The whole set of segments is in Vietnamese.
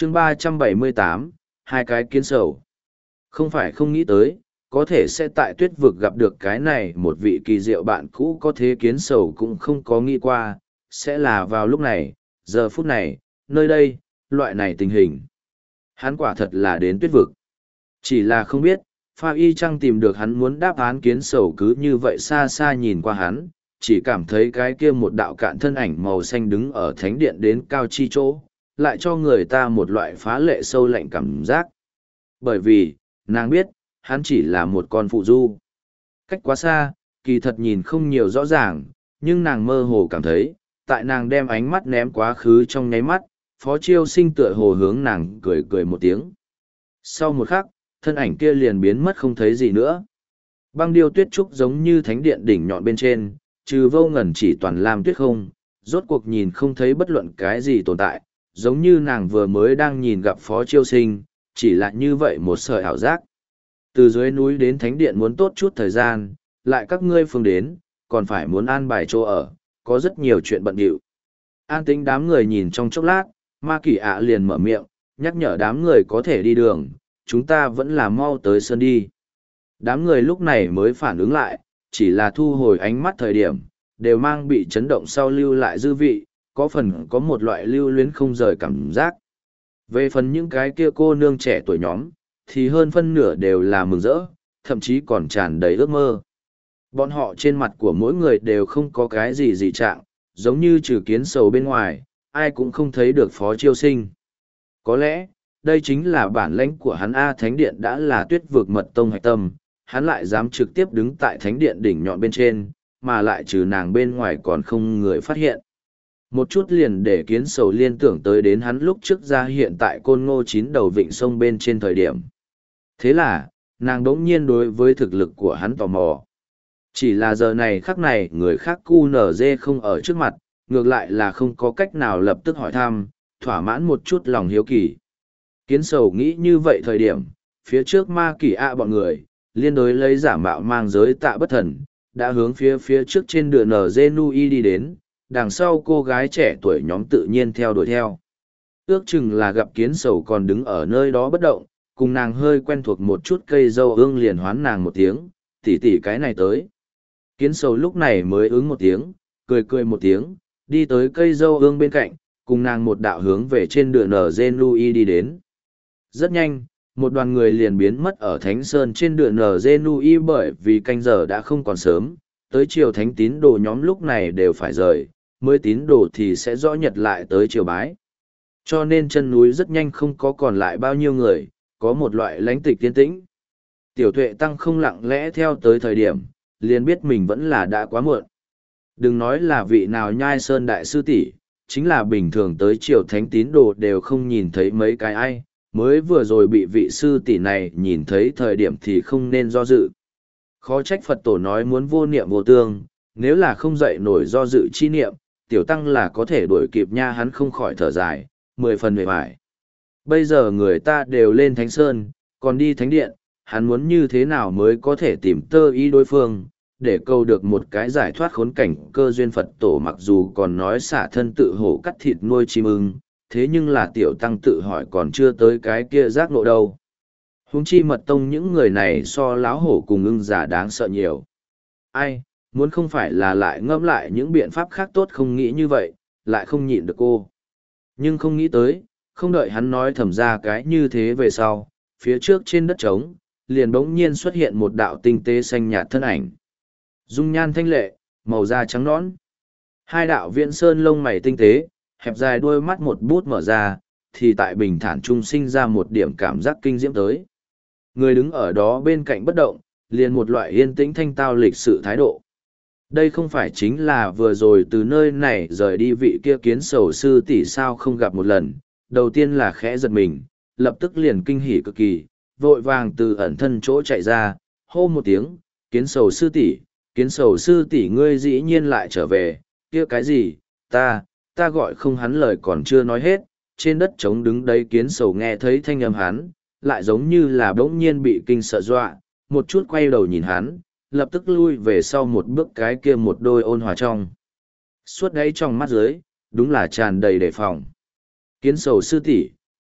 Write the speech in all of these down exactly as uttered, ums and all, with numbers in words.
chương ba trăm bảy mươi tám, hai cái kiến sầu. Không phải không nghĩ tới, có thể sẽ tại tuyết vực gặp được cái này một vị kỳ diệu bạn cũ có thế kiến sầu cũng không có nghĩ qua, sẽ là vào lúc này, giờ phút này, nơi đây, loại này tình hình. Hắn quả thật là đến tuyết vực. Chỉ là không biết, Pha Y Trăng tìm được hắn muốn đáp án kiến sầu cứ như vậy xa xa nhìn qua hắn, chỉ cảm thấy cái kia một đạo cạn thân ảnh màu xanh đứng ở thánh điện đến cao chi chỗ, lại cho người ta một loại phá lệ sâu lạnh cảm giác. Bởi vì, nàng biết, hắn chỉ là một con phụ du. Cách quá xa, kỳ thật nhìn không nhiều rõ ràng, nhưng nàng mơ hồ cảm thấy, tại nàng đem ánh mắt ném quá khứ trong nháy mắt, Phó Chiêu Sinh tựa hồ hướng nàng cười cười một tiếng. Sau một khắc, thân ảnh kia liền biến mất không thấy gì nữa. Băng điêu tuyết trúc giống như thánh điện đỉnh nhọn bên trên, trừ vô ngần chỉ toàn lam tuyết không, rốt cuộc nhìn không thấy bất luận cái gì tồn tại, giống như nàng vừa mới đang nhìn gặp Phó Chiêu Sinh, chỉ là như vậy một sợi ảo giác. Từ dưới núi đến thánh điện muốn tốt chút thời gian, lại các ngươi phương đến, còn phải muốn an bài chỗ ở, có rất nhiều chuyện bận điệu. An tính đám người nhìn trong chốc lát, Ma Kỷ ạ liền mở miệng, nhắc nhở đám người có thể đi đường, chúng ta vẫn là mau tới sơn đi. Đám người lúc này mới phản ứng lại, chỉ là thu hồi ánh mắt thời điểm, đều mang bị chấn động sau lưu lại dư vị, có phần có một loại lưu luyến không rời cảm giác. Về phần những cái kia cô nương trẻ tuổi nhóm, thì hơn phân nửa đều là mừng rỡ, thậm chí còn tràn đầy ước mơ. Bọn họ trên mặt của mỗi người đều không có cái gì dị trạng, giống như trừ kiến sầu bên ngoài, ai cũng không thấy được Phó Chiêu Sinh. Có lẽ, đây chính là bản lãnh của hắn A. Thánh Điện đã là tuyết vực mật tông hạch tâm, hắn lại dám trực tiếp đứng tại Thánh Điện đỉnh nhọn bên trên, mà lại trừ nàng bên ngoài còn không người phát hiện. Một chút liền để kiến sầu liên tưởng tới đến hắn lúc trước ra hiện tại côn ngô chín đầu vịnh sông bên trên thời điểm. Thế là, nàng đống nhiên đối với thực lực của hắn tò mò. Chỉ là giờ này khắc này người khác cu nở dê không ở trước mặt, ngược lại là không có cách nào lập tức hỏi thăm, thỏa mãn một chút lòng hiếu kỳ. Kiến sầu nghĩ như vậy thời điểm, phía trước Ma Kỷ ạ bọn người, liên đối lấy giả mạo mang giới tạ bất thần, đã hướng phía phía trước trên đường nở dê nui đi đến, đằng sau cô gái trẻ tuổi nhóm tự nhiên theo đuổi theo. Ước chừng là gặp kiến sầu còn đứng ở nơi đó bất động, cùng nàng hơi quen thuộc một chút cây dâu ương liền hoán nàng một tiếng, tỉ tỉ cái này tới. Kiến sầu lúc này mới ứng một tiếng, cười cười một tiếng, đi tới cây dâu ương bên cạnh, cùng nàng một đạo hướng về trên đường nở dê nui đi đến. Rất nhanh, một đoàn người liền biến mất ở Thánh Sơn trên đường nở dê nui bởi vì canh giờ đã không còn sớm, tới chiều thánh tín đồ nhóm lúc này đều phải rời, mới tín đồ thì sẽ rõ nhật lại tới chiều bái. Cho nên chân núi rất nhanh không có còn lại bao nhiêu người, có một loại lãnh tịch tiên tĩnh. Tiểu Tuệ Tăng không lặng lẽ theo tới thời điểm, liền biết mình vẫn là đã quá muộn. Đừng nói là vị nào nhai sơn đại sư tỷ, chính là bình thường tới triều thánh tín đồ đều không nhìn thấy mấy cái ai, mới vừa rồi bị vị sư tỷ này nhìn thấy thời điểm thì không nên do dự. Khó trách Phật tổ nói muốn vô niệm vô tương, nếu là không dậy nổi do dự chi niệm, tiểu tăng là có thể đuổi kịp nha. Hắn không khỏi thở dài, mười phần mười vải. Bây giờ người ta đều lên Thánh Sơn, còn đi Thánh Điện, hắn muốn như thế nào mới có thể tìm tơ ý đối phương, để câu được một cái giải thoát khốn cảnh. Cơ duyên Phật tổ mặc dù còn nói xả thân tự hổ cắt thịt nuôi chim ưng, thế nhưng là tiểu tăng tự hỏi còn chưa tới cái kia giác ngộ đâu. Huống chi mật tông những người này so láo hổ cùng ưng giả đáng sợ nhiều. Ai, muốn không phải là lại ngẫm lại những biện pháp khác tốt không nghĩ như vậy, lại không nhịn được cô. Nhưng không nghĩ tới, không đợi hắn nói thầm ra cái như thế về sau, phía trước trên đất trống, liền bỗng nhiên xuất hiện một đạo tinh tế xanh nhạt thân ảnh. Dung nhan thanh lệ, màu da trắng nõn. Hai đạo viễn sơn lông mày tinh tế, hẹp dài đuôi mắt một bút mở ra, thì tại bình thản trung sinh ra một điểm cảm giác kinh diễm tới. Người đứng ở đó bên cạnh bất động, liền một loại yên tĩnh thanh tao lịch sự thái độ. Đây không phải chính là vừa rồi từ nơi này rời đi vị kia kiến sầu sư tỷ sao không gặp một lần, đầu tiên là khẽ giật mình, lập tức liền kinh hỉ cực kỳ, vội vàng từ ẩn thân chỗ chạy ra, hô một tiếng, kiến sầu sư tỷ, kiến sầu sư tỷ ngươi dĩ nhiên lại trở về, kia cái gì, ta, ta gọi không. Hắn lời còn chưa nói hết, trên đất trống đứng đấy kiến sầu nghe thấy thanh âm hắn, lại giống như là bỗng nhiên bị kinh sợ dọa, một chút quay đầu nhìn hắn, lập tức lui về sau một bước, cái kia một đôi ôn hòa trong. Suốt đấy trong mắt dưới, đúng là tràn đầy đề phòng. Kiến sầu sư tỷ,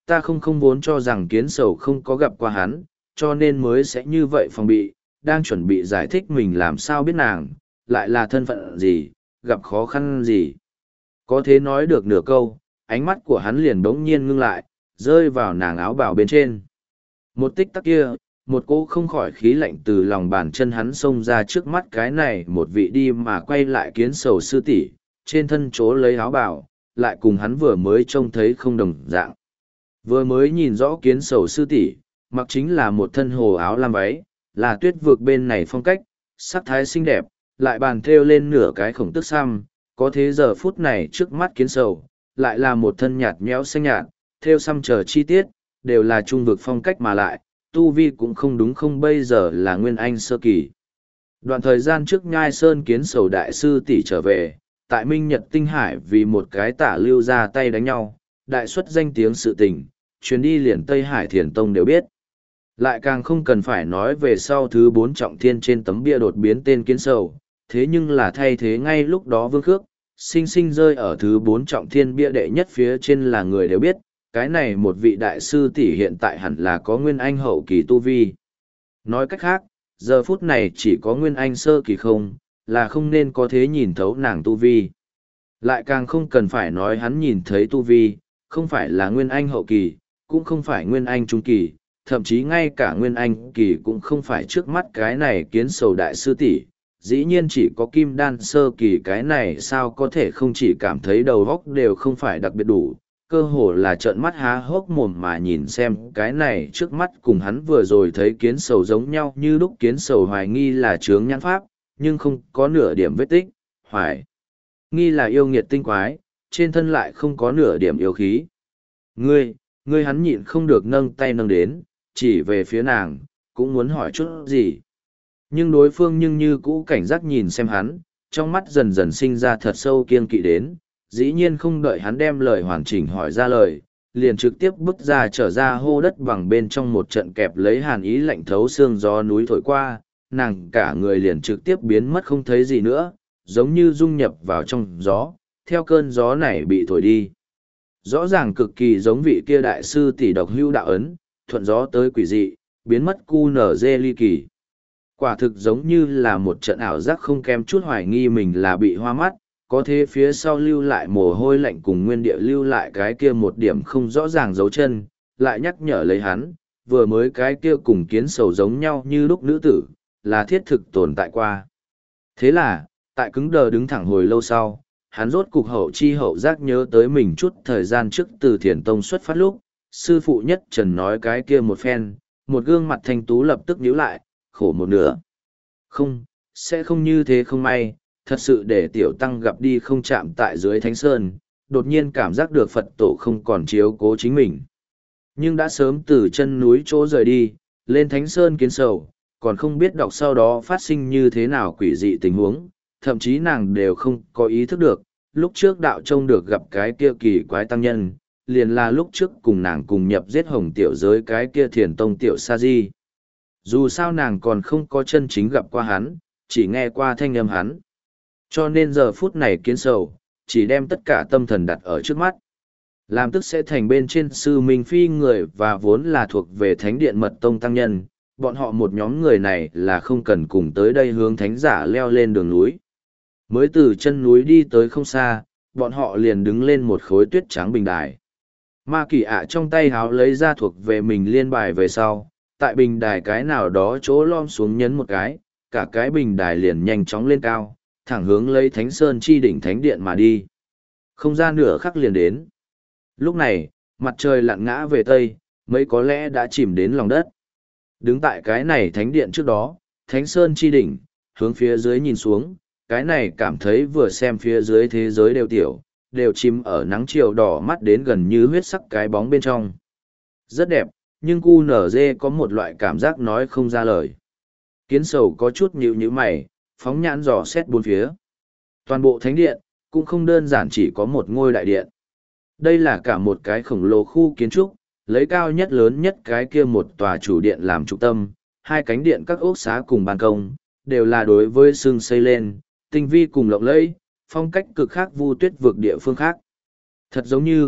ta không không vốn cho rằng kiến sầu không có gặp qua hắn, cho nên mới sẽ như vậy phòng bị, đang chuẩn bị giải thích mình làm sao biết nàng, lại là thân phận gì, gặp khó khăn gì. Có thế nói được nửa câu, ánh mắt của hắn liền bỗng nhiên ngưng lại, rơi vào nàng áo bào bên trên. Một tích tắc kia, một cô không khỏi khí lạnh từ lòng bàn chân hắn xông ra trước mắt cái này một vị đi mà quay lại kiến sầu sư tỷ, trên thân chỗ lấy áo bào, lại cùng hắn vừa mới trông thấy không đồng dạng. Vừa mới nhìn rõ kiến sầu sư tỷ, mặc chính là một thân hồ áo lam váy, là tuyết vực bên này phong cách, sắc thái xinh đẹp, lại bàn thêu lên nửa cái khổng tức xăm, có thế giờ phút này trước mắt kiến sầu, lại là một thân nhạt nhẽo xanh nhạt, thêu xăm chờ chi tiết, đều là trung vực phong cách mà lại, tu vi cũng không đúng không bây giờ là nguyên anh sơ kỳ. Đoạn thời gian trước Nhai Sơn kiến sầu đại sư tỷ trở về, tại Minh Nhật Tinh Hải vì một cái tả lưu ra tay đánh nhau, đại xuất danh tiếng sự tình, chuyến đi liền Tây Hải Thiền Tông đều biết. Lại càng không cần phải nói về sau thứ bốn trọng thiên trên tấm bia đột biến tên kiến sầu, thế nhưng là thay thế ngay lúc đó Vương Khước, sinh sinh rơi ở thứ bốn trọng thiên bia đệ nhất phía trên là người đều biết, cái này một vị đại sư tỷ hiện tại hẳn là có nguyên anh hậu kỳ tu vi. Nói cách khác, giờ phút này chỉ có nguyên anh sơ kỳ không, là không nên có thế nhìn thấu nàng tu vi. Lại càng không cần phải nói hắn nhìn thấy tu vi, không phải là nguyên anh hậu kỳ, cũng không phải nguyên anh trung kỳ, thậm chí ngay cả nguyên anh kỳ cũng không phải trước mắt cái này kiến sầu đại sư tỷ. Dĩ nhiên chỉ có kim đan sơ kỳ cái này sao có thể không chỉ cảm thấy đầu óc đều không phải đặc biệt đủ, cơ hồ là trợn mắt há hốc mồm mà nhìn xem cái này trước mắt cùng hắn vừa rồi thấy kiến sầu giống nhau như lúc kiến sầu hoài nghi là chướng nhãn pháp, nhưng không có nửa điểm vết tích, hoài nghi là yêu nghiệt tinh quái, trên thân lại không có nửa điểm yêu khí. Ngươi, ngươi hắn nhịn không được nâng tay nâng đến, chỉ về phía nàng, cũng muốn hỏi chút gì. Nhưng đối phương nhưng như cũ cảnh giác nhìn xem hắn, trong mắt dần dần sinh ra thật sâu kiên kỵ đến, dĩ nhiên không đợi hắn đem lời hoàn chỉnh hỏi ra lời, liền trực tiếp bước ra trở ra hô đất bằng bên trong một trận kẹp lấy hàn ý lạnh thấu xương gió núi thổi qua, nàng cả người liền trực tiếp biến mất không thấy gì nữa, giống như dung nhập vào trong gió, theo cơn gió này bị thổi đi. Rõ ràng cực kỳ giống vị kia đại sư tỷ độc hưu đạo ấn, thuận gió tới quỷ dị, biến mất cu nở dê ly kỳ. Quả thực giống như là một trận ảo giác không kém chút hoài nghi mình là bị hoa mắt, có thế phía sau lưu lại mồ hôi lạnh cùng nguyên địa lưu lại cái kia một điểm không rõ ràng dấu chân, lại nhắc nhở lấy hắn, vừa mới cái kia cùng kiến sầu giống nhau như lúc nữ tử, là thiết thực tồn tại qua. Thế là, tại cứng đờ đứng thẳng hồi lâu sau, hắn rốt cục hậu chi hậu giác nhớ tới mình chút thời gian trước từ thiền tông xuất phát lúc, sư phụ nhất trần nói cái kia một phen, một gương mặt thanh tú lập tức nhíu lại, khổ một nửa. Không, sẽ không như thế không may, thật sự để tiểu tăng gặp đi không chạm tại dưới thánh sơn, đột nhiên cảm giác được Phật tổ không còn chiếu cố chính mình. Nhưng đã sớm từ chân núi chỗ rời đi, lên thánh sơn kiến sầu, còn không biết đọc sau đó phát sinh như thế nào quỷ dị tình huống, thậm chí nàng đều không có ý thức được, lúc trước đạo trông được gặp cái kia kỳ quái tăng nhân, liền là lúc trước cùng nàng cùng nhập giết hồng tiểu giới cái kia thiền tông tiểu sa di. Dù sao nàng còn không có chân chính gặp qua hắn, chỉ nghe qua thanh âm hắn. Cho nên giờ phút này kiến sầu, chỉ đem tất cả tâm thần đặt ở trước mắt. Làm tức sẽ thành bên trên sư Minh Phi người và vốn là thuộc về thánh điện mật tông tăng nhân, bọn họ một nhóm người này là không cần cùng tới đây hướng thánh giả leo lên đường núi. Mới từ chân núi đi tới không xa, bọn họ liền đứng lên một khối tuyết trắng bình đài. Ma Kỳ ạ trong tay háo lấy ra thuộc về mình liên bài về sau, tại bình đài cái nào đó chỗ lom xuống nhấn một cái, cả cái bình đài liền nhanh chóng lên cao, thẳng hướng lấy Thánh Sơn chi đỉnh thánh điện mà đi. Không ra nửa khắc liền đến. Lúc này, mặt trời lặn ngã về tây, mấy có lẽ đã chìm đến lòng đất. Đứng tại cái này thánh điện trước đó, Thánh Sơn chi đỉnh, hướng phía dưới nhìn xuống, cái này cảm thấy vừa xem phía dưới thế giới đều tiểu, đều chìm ở nắng chiều đỏ mắt đến gần như huyết sắc cái bóng bên trong. Rất đẹp, nhưng cu nở dê có một loại cảm giác nói không ra lời. Kiến sầu có chút nhíu nhíu mày, phóng nhãn dò xét bốn phía. Toàn bộ thánh điện, cũng không đơn giản chỉ có một ngôi đại điện. Đây là cả một cái khổng lồ khu kiến trúc, lấy cao nhất lớn nhất cái kia một tòa chủ điện làm trung tâm, hai cánh điện các ốc xá cùng ban công, đều là đối với xương xây lên, tinh vi cùng lộng lẫy, phong cách cực khác vu tuyết vực địa phương khác. Thật giống như,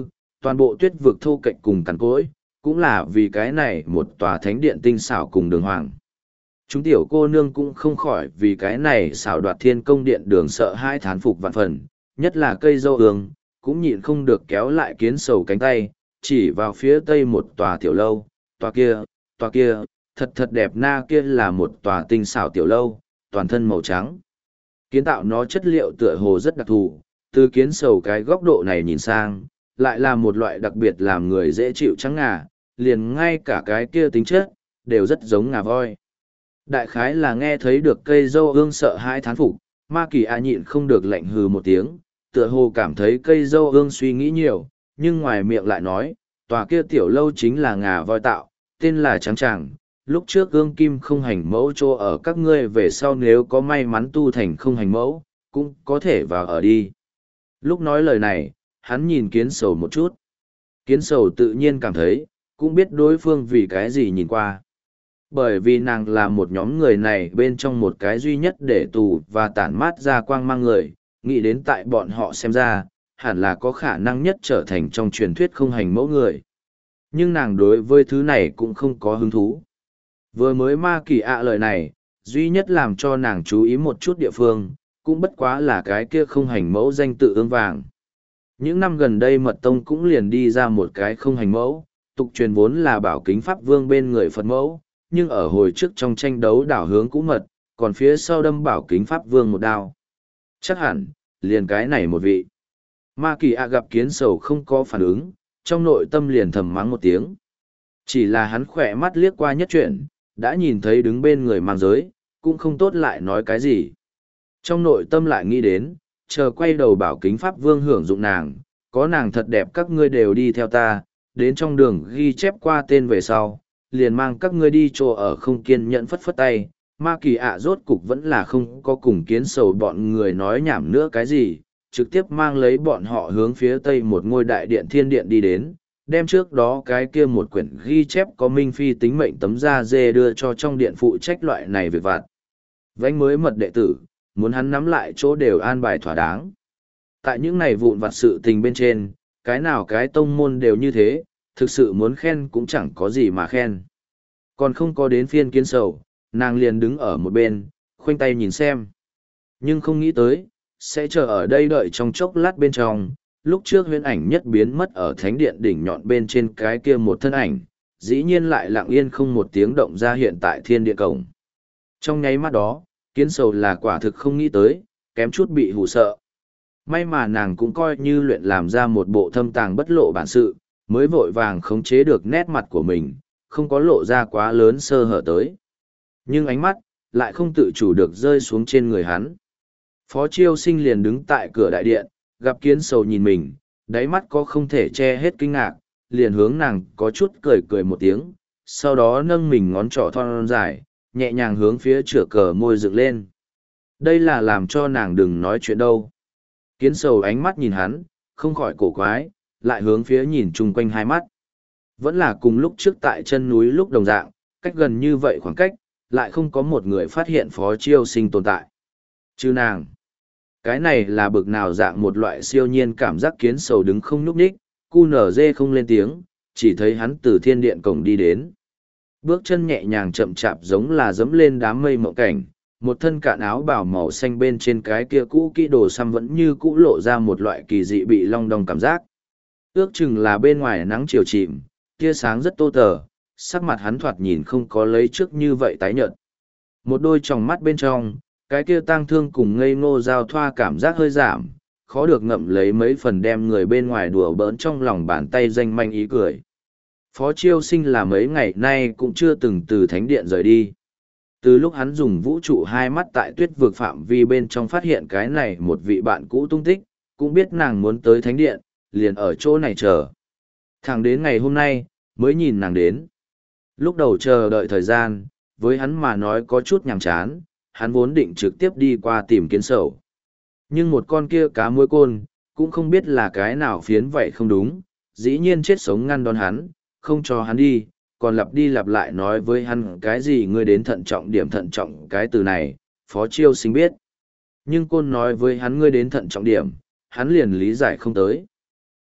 toàn bộ tuyết vực thô kệch cùng cằn cỗi, cũng là vì cái này một tòa thánh điện tinh xảo cùng đường hoàng. Chúng tiểu cô nương cũng không khỏi vì cái này xảo đoạt thiên công điện đường sợ hai thán phục vạn phần, nhất là cây dâu ương, cũng nhịn không được kéo lại kiến sầu cánh tay, chỉ vào phía tây một tòa tiểu lâu, tòa kia, tòa kia, thật thật đẹp na kia là một tòa tinh xảo tiểu lâu, toàn thân màu trắng. Kiến tạo nó chất liệu tựa hồ rất đặc thù, từ kiến sầu cái góc độ này nhìn sang, lại là một loại đặc biệt làm người dễ chịu trắng ngà, liền ngay cả cái kia tính chất, đều rất giống ngà voi. Đại khái là nghe thấy được cây dâu ương sợ hai thán phục, Ma Kỳ A nhịn không được lạnh hừ một tiếng, tựa hồ cảm thấy cây dâu ương suy nghĩ nhiều, nhưng ngoài miệng lại nói, tòa kia tiểu lâu chính là ngà voi tạo, tên là Trắng Tràng. Lúc trước ương kim không hành mẫu chỗ ở các ngươi về sau nếu có may mắn tu thành không hành mẫu, cũng có thể vào ở đi. Lúc nói lời này, hắn nhìn kiến sầu một chút. Kiến sầu tự nhiên cảm thấy, cũng biết đối phương vì cái gì nhìn qua. Bởi vì nàng là một nhóm người này bên trong một cái duy nhất để tù và tản mát ra quang mang người, nghĩ đến tại bọn họ xem ra, hẳn là có khả năng nhất trở thành trong truyền thuyết không hành mẫu người. Nhưng nàng đối với thứ này cũng không có hứng thú. Vừa mới Ma Kỳ ạ lời này, duy nhất làm cho nàng chú ý một chút địa phương, cũng bất quá là cái kia không hành mẫu danh tự ương vàng. Những năm gần đây mật tông cũng liền đi ra một cái không hành mẫu, tục truyền vốn là bảo kính pháp vương bên người Phật mẫu, nhưng ở hồi trước trong tranh đấu đảo hướng cũ mật, còn phía sau đâm bảo kính pháp vương một đao. Chắc hẳn, liền cái này một vị. Ma Kỳ ạ gặp kiến sầu không có phản ứng, trong nội tâm liền thầm mắng một tiếng. Chỉ là hắn khỏe mắt liếc qua nhất chuyện, đã nhìn thấy đứng bên người mang giới, cũng không tốt lại nói cái gì. Trong nội tâm lại nghĩ đến, chờ quay đầu bảo kính pháp vương hưởng dụng nàng, có nàng thật đẹp các ngươi đều đi theo ta, đến trong đường ghi chép qua tên về sau, liền mang các ngươi đi chỗ ở không kiên nhẫn phất phất tay. Ma Kỳ ạ rốt cục vẫn là không có cùng kiến sầu bọn người nói nhảm nữa cái gì, trực tiếp mang lấy bọn họ hướng phía tây một ngôi đại điện thiên điện đi đến, đem trước đó cái kia một quyển ghi chép có Minh Phi tính mệnh tấm da dê đưa cho trong điện phụ trách loại này việc vặt. Vánh mới mật đệ tử, muốn hắn nắm lại chỗ đều an bài thỏa đáng. Tại những này vụn vặt sự tình bên trên, cái nào cái tông môn đều như thế, thực sự muốn khen cũng chẳng có gì mà khen. Còn không có đến phiên kiến sầu, nàng liền đứng ở một bên, khoanh tay nhìn xem. Nhưng không nghĩ tới, sẽ chờ ở đây đợi trong chốc lát bên trong, lúc trước huyễn ảnh nhất biến mất ở thánh điện đỉnh nhọn bên trên cái kia một thân ảnh, dĩ nhiên lại lặng yên không một tiếng động ra hiện tại thiên địa cổng. Trong nháy mắt đó, kiến sầu là quả thực không nghĩ tới, kém chút bị hù sợ. May mà nàng cũng coi như luyện làm ra một bộ thâm tàng bất lộ bản sự, mới vội vàng khống chế được nét mặt của mình, không có lộ ra quá lớn sơ hở tới. Nhưng ánh mắt, lại không tự chủ được rơi xuống trên người hắn. Phó Chiêu Sinh liền đứng tại cửa đại điện, gặp kiến sầu nhìn mình, đáy mắt có không thể che hết kinh ngạc, liền hướng nàng có chút cười cười một tiếng, sau đó nâng mình ngón trỏ thon dài, nhẹ nhàng hướng phía chửa cờ môi dựng lên. Đây là làm cho nàng đừng nói chuyện đâu. Kiến sầu ánh mắt nhìn hắn, không khỏi cổ quái, lại hướng phía nhìn chung quanh hai mắt. Vẫn là cùng lúc trước tại chân núi lúc đồng dạng, cách gần như vậy khoảng cách, lại không có một người phát hiện Phó Chiêu Sinh tồn tại. Chứ nàng. Cái này là bực nào dạng một loại siêu nhiên cảm giác kiến sầu đứng không nhúc nhích, cu nở dê không lên tiếng, chỉ thấy hắn từ thiên điện cổng đi đến. Bước chân nhẹ nhàng chậm chạp giống là dẫm lên đám mây mộng cảnh, một thân cạn áo bào màu xanh bên trên cái kia cũ kỹ đồ xăm vẫn như cũ lộ ra một loại kỳ dị bị long đong cảm giác. Ước chừng là bên ngoài nắng chiều chìm, tia sáng rất tô tờ, sắc mặt hắn thoạt nhìn không có lấy trước như vậy tái nhợt. Một đôi tròng mắt bên trong, cái kia tang thương cùng ngây ngô giao thoa cảm giác hơi giảm, khó được ngậm lấy mấy phần đem người bên ngoài đùa bỡn trong lòng bàn tay danh manh ý cười. Phó Chiêu Sinh là mấy ngày nay cũng chưa từng từ thánh điện rời đi. Từ lúc hắn dùng vũ trụ hai mắt tại tuyết vực phạm vi bên trong phát hiện cái này một vị bạn cũ tung tích, cũng biết nàng muốn tới thánh điện, liền ở chỗ này chờ. Thẳng đến ngày hôm nay, mới nhìn nàng đến. Lúc đầu chờ đợi thời gian, với hắn mà nói có chút nhàm chán, hắn vốn định trực tiếp đi qua tìm kiến sầu. Nhưng một con kia cá muối côn, cũng không biết là cái nào phiến vậy không đúng, dĩ nhiên chết sống ngăn đón hắn, không cho hắn đi, còn lặp đi lặp lại nói với hắn cái gì ngươi đến thận trọng điểm thận trọng cái từ này, Phó Chiêu Sinh biết. Nhưng côn nói với hắn ngươi đến thận trọng điểm, hắn liền lý giải không tới.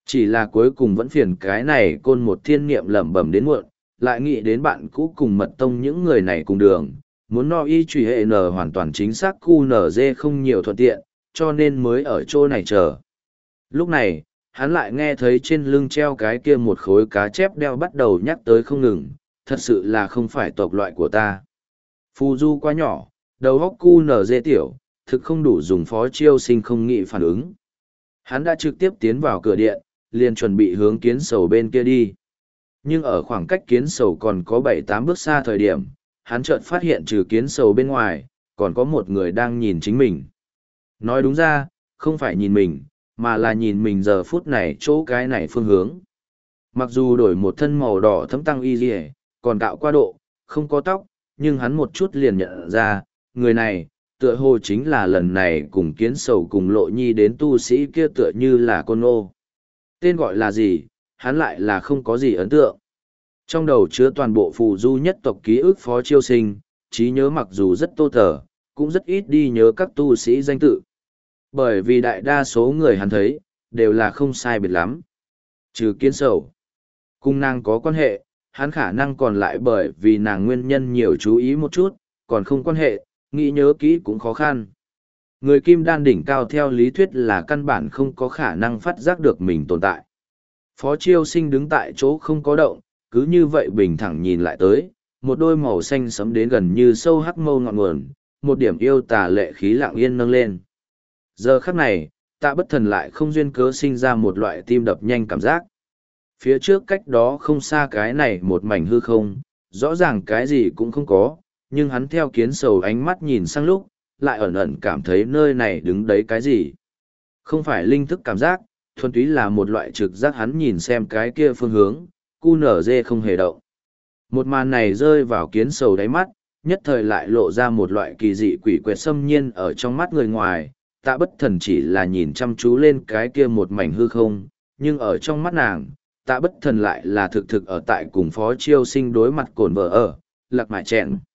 Chỉ là cuối cùng vẫn phiền cái này côn một thiên niệm lẩm bẩm đến muộn, lại nghĩ đến bạn cũ cùng mật tông những người này cùng đường, muốn no y truy hệ n hoàn toàn chính xác cu nở dê không nhiều thuận tiện, cho nên mới ở chỗ này chờ. Lúc này, hắn lại nghe thấy trên lưng treo cái kia một khối cá chép đeo bắt đầu nhắc tới không ngừng, thật sự là không phải tộc loại của ta. Phù du quá nhỏ, đầu góc cu nở dê tiểu, thực không đủ dùng phó chiêu sinh không nghĩ phản ứng. Hắn đã trực tiếp tiến vào cửa điện, liền chuẩn bị hướng kiến sầu bên kia đi. Nhưng ở khoảng cách kiến sầu còn có bảy tám bước xa thời điểm, hắn chợt phát hiện trừ kiến sầu bên ngoài, còn có một người đang nhìn chính mình. Nói đúng ra, không phải nhìn mình, mà là nhìn mình giờ phút này chỗ cái này phương hướng. Mặc dù đổi một thân màu đỏ thấm tăng y dì còn cạo qua độ, không có tóc, nhưng hắn một chút liền nhận ra, người này, tựa hồ chính là lần này cùng kiến sầu cùng lộ nhi đến tu sĩ kia tựa như là côn ô. Tên gọi là gì, hắn lại là không có gì ấn tượng. Trong đầu chứa toàn bộ phù du nhất tộc ký ức phó chiêu sinh, trí nhớ mặc dù rất tô tờ, cũng rất ít đi nhớ các tu sĩ danh tự. Bởi vì đại đa số người hắn thấy, đều là không sai biệt lắm. Trừ kiến sầu. Cùng nàng có quan hệ, hắn khả năng còn lại bởi vì nàng nguyên nhân nhiều chú ý một chút, còn không quan hệ, nghĩ nhớ kỹ cũng khó khăn. Người kim đan đỉnh cao theo lý thuyết là căn bản không có khả năng phát giác được mình tồn tại. Phó chiêu sinh đứng tại chỗ không có động, cứ như vậy bình thẳng nhìn lại tới, một đôi màu xanh sẫm đến gần như sâu hắc mâu ngọn nguồn, một điểm yêu tà lệ khí lặng yên nâng lên. Giờ khắc này, Tạ Bất Thần lại không duyên cớ sinh ra một loại tim đập nhanh cảm giác. Phía trước cách đó không xa cái này một mảnh hư không, rõ ràng cái gì cũng không có, nhưng hắn theo kiến sầu ánh mắt nhìn sang lúc, lại ẩn ẩn cảm thấy nơi này đứng đấy cái gì. Không phải linh thức cảm giác, thuần túy là một loại trực giác hắn nhìn xem cái kia phương hướng, cu nở dê không hề động. Một màn này rơi vào kiến sầu đáy mắt, nhất thời lại lộ ra một loại kỳ dị quỷ quyệt xâm nhiên ở trong mắt người ngoài. Tạ Bất Thần chỉ là nhìn chăm chú lên cái kia một mảnh hư không, nhưng ở trong mắt nàng, Tạ Bất Thần lại là thực thực ở tại cùng phó chiêu sinh đối mặt cồn vợ ở, lạc mại chẹn.